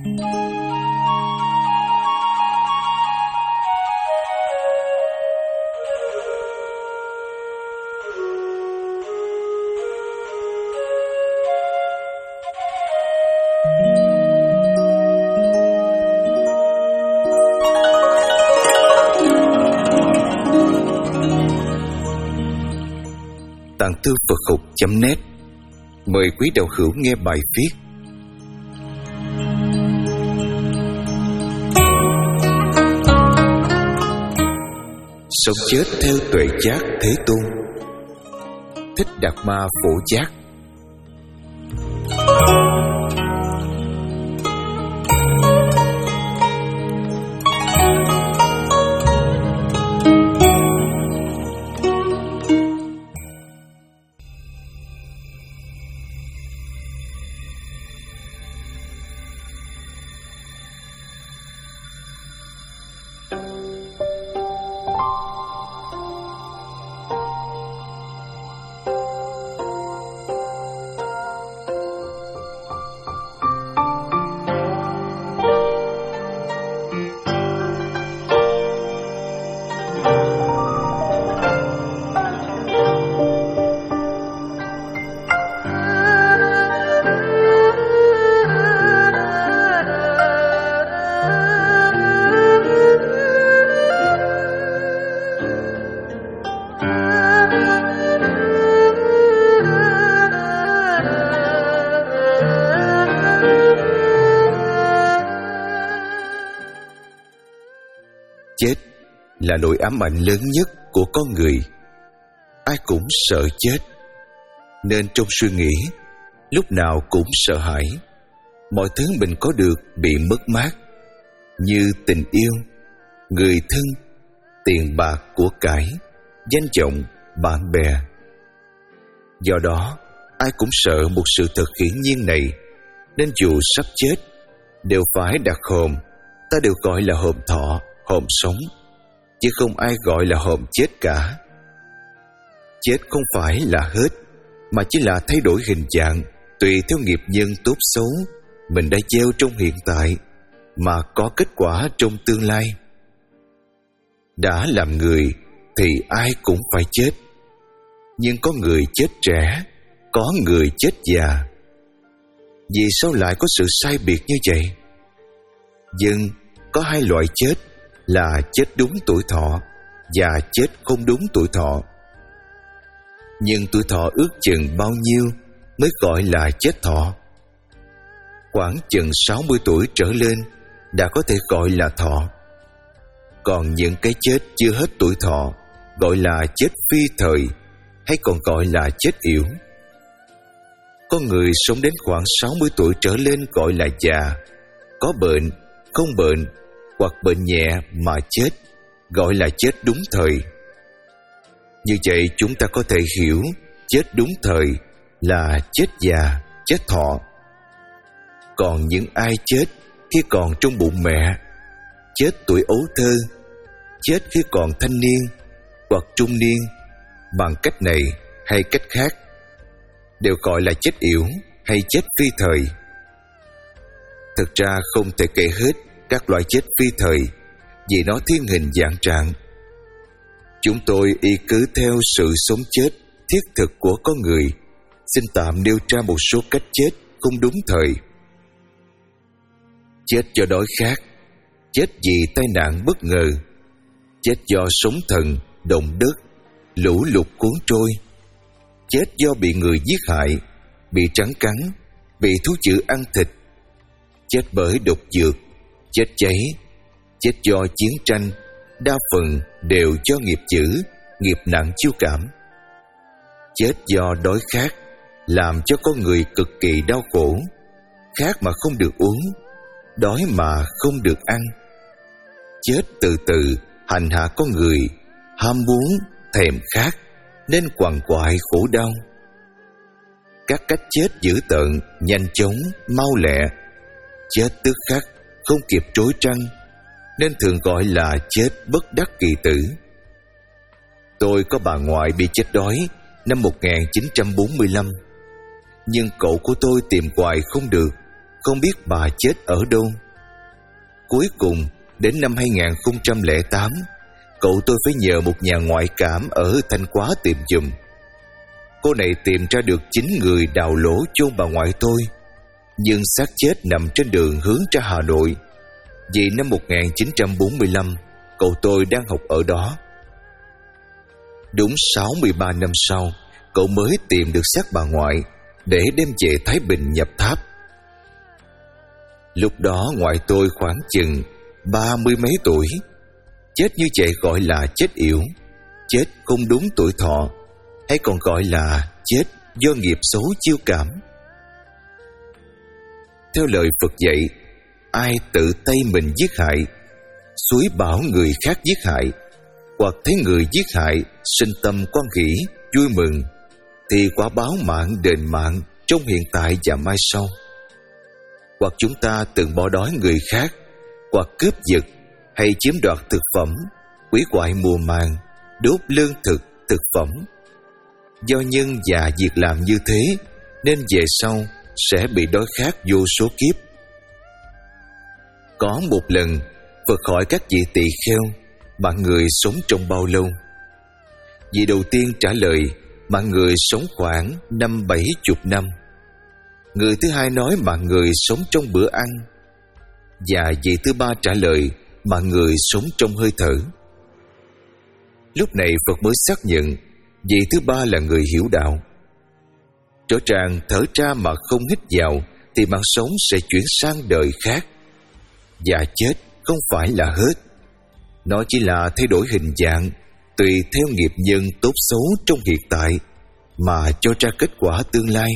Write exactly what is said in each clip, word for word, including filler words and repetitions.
Tạng Thư Phật Học chấm net mời quý đạo hữu nghe bài viết Sống chết theo tuệ giác Thế Tôn. Thích Đạt Ma Phổ Giác. Chết là nỗi ám ảnh lớn nhất của con người. Ai cũng sợ chết, nên trong suy nghĩ lúc nào cũng sợ hãi mọi thứ mình có được bị mất mát, như tình yêu, người thân, tiền bạc, của cải, danh vọng, bạn bè. Do đó, ai cũng sợ một sự thật hiển nhiên này, nên dù sắp chết đều phải đặt hòm. Ta đều gọi là hòm thọ, hòm sống, chứ không ai gọi là hòm chết cả. Chết không phải là hết, mà chỉ là thay đổi hình dạng tùy theo nghiệp nhân tốt xấu mình đã gieo trong hiện tại, mà có kết quả trong tương lai. Đã làm người thì ai cũng phải chết, nhưng có người chết trẻ, có người chết già. Vì sao lại có sự sai biệt như vậy? Nhưng có hai loại chết là chết đúng tuổi thọ và chết không đúng tuổi thọ. Nhưng tuổi thọ ước chừng bao nhiêu mới gọi là chết thọ? Khoảng chừng sáu mươi tuổi trở lên đã có thể gọi là thọ. Còn những cái chết chưa hết tuổi thọ gọi là chết phi thời, hay còn gọi là chết yểu. Có người sống đến khoảng sáu mươi tuổi trở lên gọi là già, có bệnh, không bệnh, hoặc bệnh nhẹ mà chết gọi là chết đúng thời. Như vậy chúng ta có thể hiểu chết đúng thời là chết già, chết thọ. Còn những ai chết khi còn trong bụng mẹ, chết tuổi ấu thơ, chết khi còn thanh niên hoặc trung niên, bằng cách này hay cách khác, đều gọi là chết yểu hay chết phi thời. Thực ra không thể kể hết các loại chết phi thời, vì nó thiên hình vạn trạng. Chúng tôi y cứ theo sự sống chết thiết thực của con người, xin tạm nêu ra một số cách chết không đúng thời. Chết do đói khát, chết vì tai nạn bất ngờ, chết do sóng thần, động đất, lũ lụt cuốn trôi, chết do bị người giết hại, bị rắn cắn, bị thú dữ ăn thịt, chết bởi độc dược, chết cháy, chết do chiến tranh, đa phần đều do nghiệp dữ, nghiệp nặng chiêu cảm. Chết do đói khát làm cho con người cực kỳ đau khổ, khát mà không được uống, đói mà không được ăn. Chết từ từ hành hạ con người, ham muốn, thèm khát, nên quằn quại khổ đau. Các cách chết dữ tợn, nhanh chóng, mau lẹ, chết tức khắc, không kịp trối trăng, nên thường gọi là chết bất đắc kỳ tử. Tôi có bà ngoại bị chết đói năm một nghìn chín trăm bốn mươi lăm, nhưng cậu của tôi tìm hoài không được, không biết bà chết ở đâu. Cuối cùng, đến năm hai không không tám, cậu tôi phải nhờ một nhà ngoại cảm ở Thanh Hóa tìm giùm. Cô này tìm ra được chín người đào lỗ chôn bà ngoại tôi, nhưng xác chết nằm trên đường hướng ra Hà Nội, vì năm một nghìn chín trăm bốn mươi lăm cậu tôi đang học ở đó. Đúng sáu mươi ba năm sau, cậu mới tìm được xác bà ngoại để đem về Thái Bình nhập tháp. Lúc đó ngoại tôi khoảng chừng ba mươi mấy tuổi. Chết như vậy gọi là chết yểu, chết không đúng tuổi thọ, hay còn gọi là chết do nghiệp xấu chiêu cảm. Theo lời Phật dạy, ai tự tay mình giết hại, xúi bảo người khác giết hại, hoặc thấy người giết hại sinh tâm quan hỷ, vui mừng, thì quả báo mạng đền mạng trong hiện tại và mai sau. Hoặc chúng ta từng bỏ đói người khác, hoặc cướp giật hay chiếm đoạt thực phẩm, hủy hoại mùa màng, đốt lương thực, thực phẩm. Do nhân và việc làm như thế nên về sau sẽ bị đói khát vô số kiếp. Có một lần Phật hỏi các vị tỳ kheo bạn người sống trong bao lâu. Vị đầu tiên trả lời bạn người sống khoảng năm bảy chục năm. Người thứ hai nói bạn người sống trong bữa ăn, và vị thứ ba trả lời bạn người sống trong hơi thở. Lúc này Phật mới xác nhận vị thứ ba là người hiểu đạo. Rõ ràng thở ra mà không hít vào thì mạng sống sẽ chuyển sang đời khác, và chết không phải là hết. Nó chỉ là thay đổi hình dạng tùy theo nghiệp nhân tốt xấu trong hiện tại mà cho ra kết quả tương lai.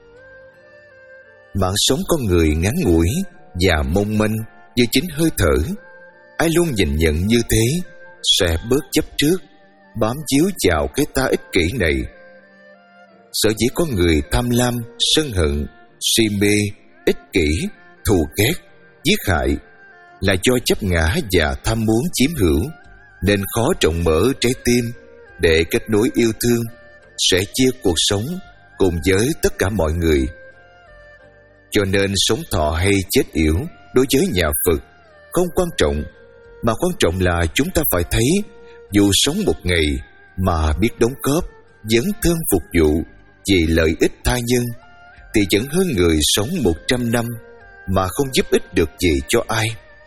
Mạng sống con người ngắn ngủi và mong manh như chính hơi thở. Ai luôn nhìn nhận như thế sẽ bớt chấp trước, bám víu vào cái ta ích kỷ này. Sở dĩ có người tham lam, sân hận, si mê, ích kỷ, thù ghét, giết hại là do chấp ngã và tham muốn chiếm hữu, nên khó rộng mở trái tim để kết nối yêu thương, sẽ chia cuộc sống cùng với tất cả mọi người. Cho nên sống thọ hay chết yểu đối với nhà Phật không quan trọng, mà quan trọng là chúng ta phải thấy dù sống một ngày mà biết đóng góp, dấn thân phục vụ vì lợi ích tha nhân thì vẫn hơn người sống một trăm năm mà không giúp ích được gì cho ai.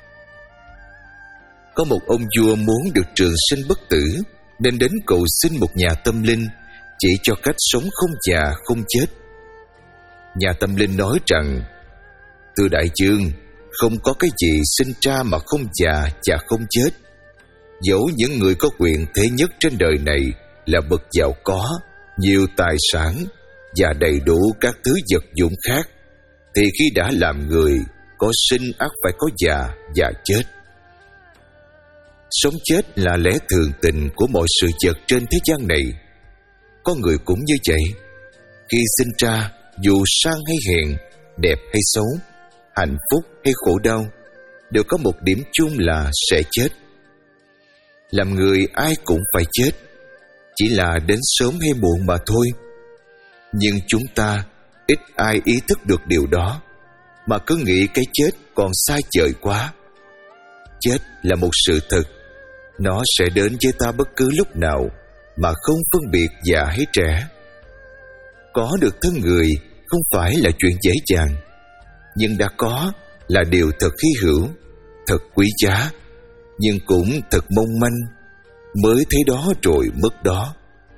Có một ông vua muốn được trường sinh bất tử nên đến cầu xin một nhà tâm linh chỉ cho cách sống không già không chết. Nhà tâm linh nói rằng: thưa đại vương, không có cái gì sinh ra mà không già và không chết. Dẫu những người có quyền thế nhất trên đời này là bậc giàu có, nhiều tài sản và đầy đủ các thứ vật dụng khác, thì khi đã làm người, có sinh ắt phải có già và chết. Sống chết là lẽ thường tình của mọi sự vật trên thế gian này. Con người cũng như vậy. Khi sinh ra, dù sang hay hèn, đẹp hay xấu, hạnh phúc hay khổ đau, đều có một điểm chung là sẽ chết. Làm người ai cũng phải chết, chỉ là đến sớm hay muộn mà thôi. Nhưng chúng ta ít ai ý thức được điều đó, mà cứ nghĩ cái chết còn xa vời quá. Chết là một sự thật, nó sẽ đến với ta bất cứ lúc nào mà không phân biệt già hay trẻ. Có được thân người không phải là chuyện dễ dàng, nhưng đã có là điều thật hy hữu, thật quý giá, nhưng cũng thật mong manh, mới thấy đó rồi mất đó.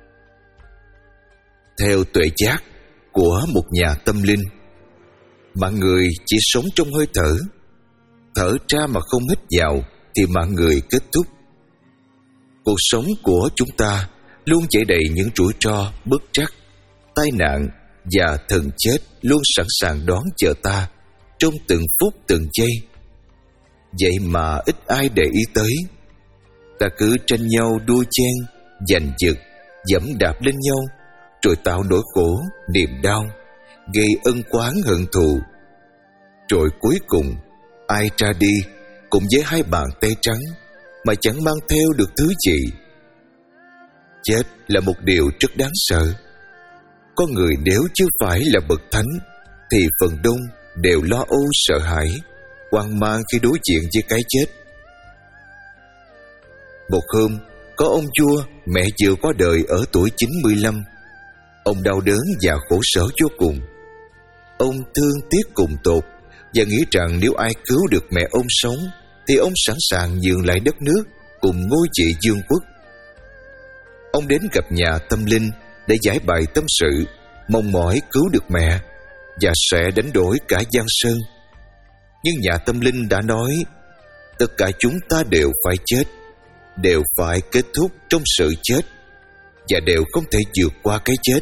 Theo tuệ giác của một nhà tâm linh, mạng người chỉ sống trong hơi thở. Thở ra mà không hít vào thì mạng người kết thúc. Cuộc sống của chúng ta luôn chảy đầy những rủi ro, bất trắc, tai nạn và thần chết luôn sẵn sàng đón chờ ta trong từng phút từng giây. Vậy mà ít ai để ý tới. Ta cứ tranh nhau đua chen, giành giật, dẫm đạp lên nhau, rồi tạo nỗi khổ, niềm đau, gây ân oán hận thù. Rồi cuối cùng, ai ra đi cũng với hai bàn tay trắng mà chẳng mang theo được thứ gì. Chết là một điều rất đáng sợ. Con người nếu chưa phải là bậc thánh thì phần đông đều lo âu sợ hãi, hoang mang khi đối diện với cái chết. Một hôm, có ông vua, mẹ vừa qua đời ở tuổi chín mươi lăm. Ông đau đớn và khổ sở vô cùng. Ông thương tiếc cùng tột và nghĩ rằng nếu ai cứu được mẹ ông sống thì ông sẵn sàng nhường lại đất nước cùng ngôi vị vương quốc. Ông đến gặp nhà tâm linh để giải bày tâm sự, mong mỏi cứu được mẹ và sẽ đánh đổi cả Giang Sơn. Nhưng nhà tâm linh đã nói, tất cả chúng ta đều phải chết, đều phải kết thúc trong sự chết, và đều không thể vượt qua cái chết.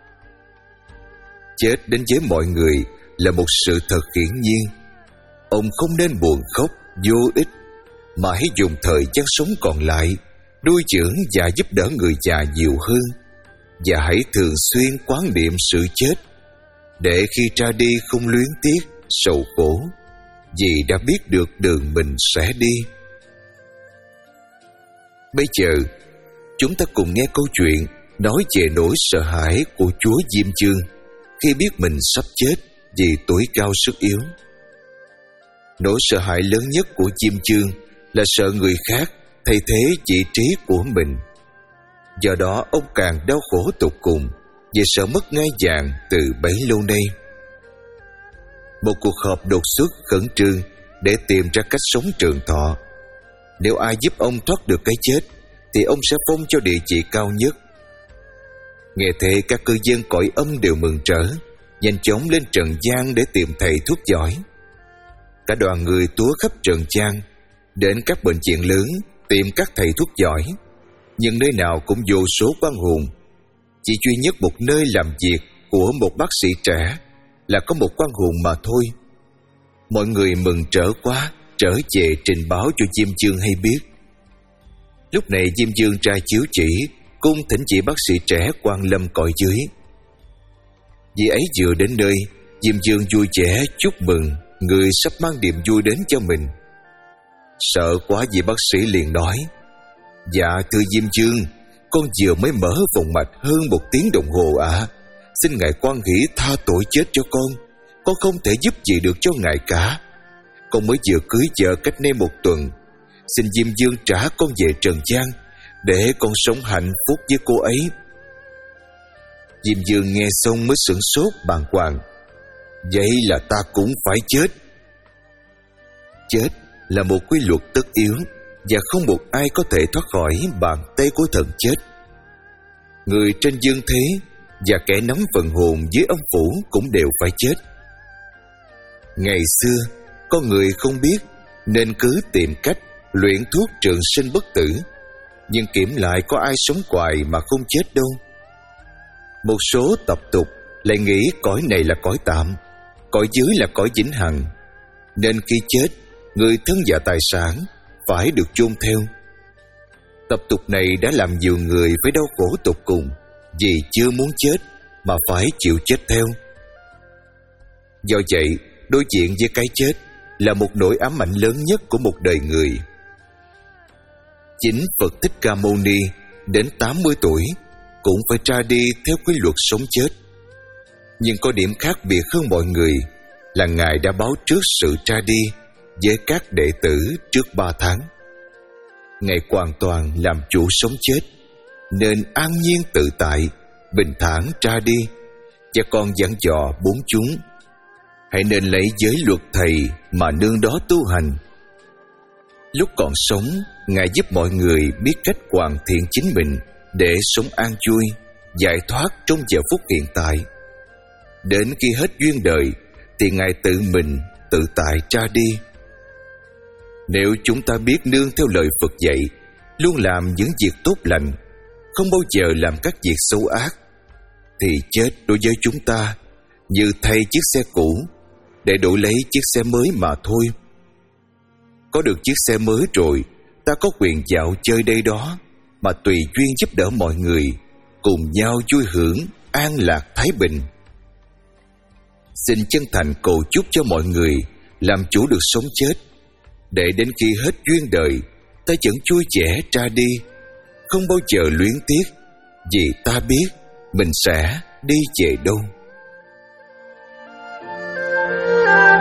Chết đến với mọi người là một sự thật hiển nhiên. Ông không nên buồn khóc vô ích, mà hãy dùng thời gian sống còn lại nuôi dưỡng và giúp đỡ người già nhiều hơn, và hãy thường xuyên quán niệm sự chết, để khi ra đi không luyến tiếc sầu khổ, vì đã biết được đường mình sẽ đi. Bây giờ chúng ta cùng nghe câu chuyện nói về nỗi sợ hãi của chúa Diêm Vương khi biết mình sắp chết vì tuổi cao sức yếu. Nỗi sợ hãi lớn nhất của Diêm Vương là sợ người khác thay thế vị trí của mình. Do đó ông càng đau khổ tột cùng vì sợ mất ngai vàng từ bấy lâu nay. Một cuộc họp đột xuất khẩn trương để tìm ra cách sống trường thọ. Nếu ai giúp ông thoát được cái chết thì ông sẽ phong cho địa vị cao nhất. Nghe thế, các cư dân cõi âm đều mừng rỡ, nhanh chóng lên trần gian để tìm thầy thuốc giỏi. Cả đoàn người túa khắp trần gian, đến các bệnh viện lớn tìm các thầy thuốc giỏi, nhưng nơi nào cũng vô số quan hồn. Chỉ duy nhất một nơi làm việc của một bác sĩ trẻ là có một quan hồn mà thôi. Mọi người mừng rỡ quá, trở về trình báo cho Diêm Vương hay biết. Lúc này Diêm Vương ra chiếu chỉ, cung thỉnh chỉ bác sĩ trẻ quan lâm cõi dưới. Vì ấy vừa đến nơi, Diêm Vương vui vẻ chúc mừng người sắp mang niềm vui đến cho mình. Sợ quá, vị bác sĩ liền nói, dạ thưa Diêm Vương, con vừa mới mở vòng mạch hơn một tiếng đồng hồ ạ. À. Xin ngài quan hỷ tha tội chết cho con. Con không thể giúp gì được cho ngài cả. Con mới vừa cưới vợ cách đây một tuần. Xin Diêm Vương trả con về trần gian để con sống hạnh phúc với cô ấy. Diêm Vương nghe xong mới sửng sốt bàng hoàng. Vậy là ta cũng phải chết. Chết là một quy luật tất yếu, và không một ai có thể thoát khỏi bàn tay của thần chết. Người trên dương thế và kẻ nắm phần hồn dưới âm phủ cũng đều phải chết. Ngày xưa, con người không biết nên cứ tìm cách luyện thuốc trường sinh bất tử, nhưng kiểm lại có ai sống hoài mà không chết đâu. Một số tập tục lại nghĩ cõi này là cõi tạm, cõi dưới là cõi vĩnh hằng, nên khi chết, người thân và tài sản phải được chôn theo. Tập tục này đã làm nhiều người phải đau khổ tột cùng vì chưa muốn chết mà phải chịu chết theo. Do vậy, đối diện với cái chết là một nỗi ám ảnh lớn nhất của một đời người. Chính Phật Thích Ca Mâu Ni đến tám mươi tuổi cũng phải ra đi theo quy luật sống chết. Nhưng có điểm khác biệt hơn mọi người là Ngài đã báo trước sự ra đi với các đệ tử trước ba tháng. Ngài hoàn toàn làm chủ sống chết, nên an nhiên tự tại, bình thản ra đi, và còn dặn dò bốn chúng: hãy nên lấy giới luật thầy mà nương đó tu hành. Lúc còn sống, Ngài giúp mọi người biết cách hoàn thiện chính mình để sống an vui, giải thoát trong giờ phút hiện tại. Đến khi hết duyên đời thì Ngài tự mình tự tại ra đi. Nếu chúng ta biết nương theo lời Phật dạy, luôn làm những việc tốt lành, không bao giờ làm các việc xấu ác, thì chết đối với chúng ta như thay chiếc xe cũ để đổi lấy chiếc xe mới mà thôi. Có được chiếc xe mới rồi, ta có quyền dạo chơi đây đó mà tùy duyên giúp đỡ mọi người, cùng nhau vui hưởng an lạc thái bình. Xin chân thành cầu chúc cho mọi người làm chủ được sống chết, để đến khi hết duyên đời, ta vẫn vui vẻ ra đi, không bao giờ luyến tiếc, vì ta biết mình sẽ đi về đâu.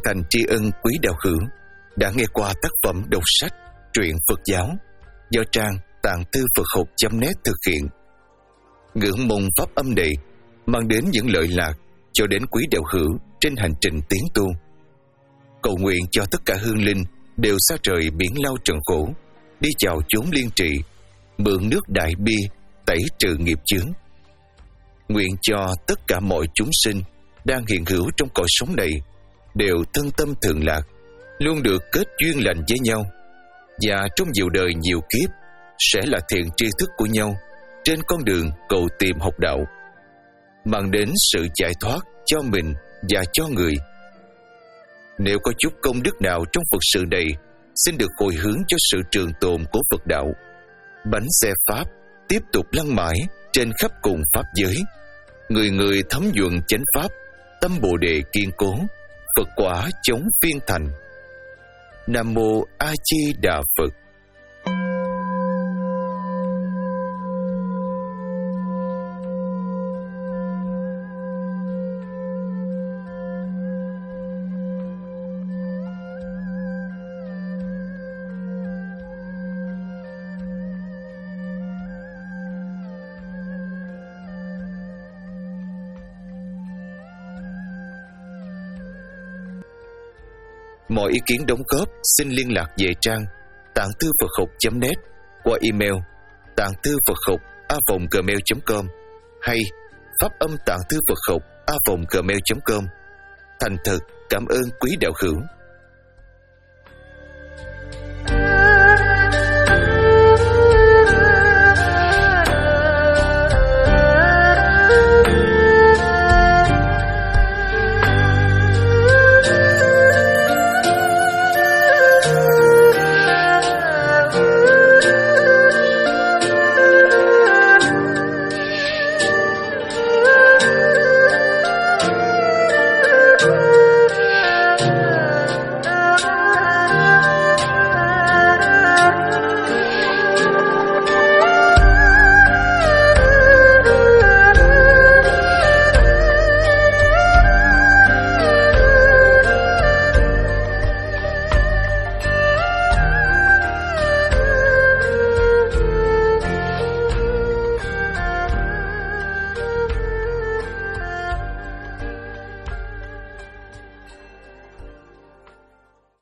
thành tri ân quý đạo hữu đã nghe qua tác phẩm đọc sách truyện Phật giáo do trang tạng thư Phật học chấm net thực hiện. Ngưỡng mong pháp âm này mang đến những lợi lạc cho đến quý đạo hữu trên hành trình tiến tu. Cầu nguyện cho tất cả hương linh đều xa rời biển lao trần khổ, đi chào chốn liên trị, mượn nước đại bi tẩy trừ nghiệp chướng. Nguyện cho tất cả mọi chúng sinh đang hiện hữu trong cõi sống này đều thân tâm thường lạc, luôn được kết duyên lành với nhau, và trong nhiều đời nhiều kiếp sẽ là thiện tri thức của nhau trên con đường cầu tìm học đạo, mang đến sự giải thoát cho mình và cho người. Nếu có chút công đức nào trong Phật sự này, xin được hồi hướng cho sự trường tồn của Phật đạo. Bánh xe Pháp tiếp tục lăn mãi trên khắp cùng Pháp giới. Người người thấm nhuận chánh Pháp, tâm Bồ Đề kiên cố, Phật quả chống phiên thành. Nam Mô A Di Đà Phật. Mọi ý kiến đóng góp xin liên lạc về trang tạng thư Phật học chấm net qua email tạng thư Phật học a vòng gmail chấm com hay pháp âm tạng thư Phật học a vòng gmail chấm com. Thành thật cảm ơn quý đạo hữu.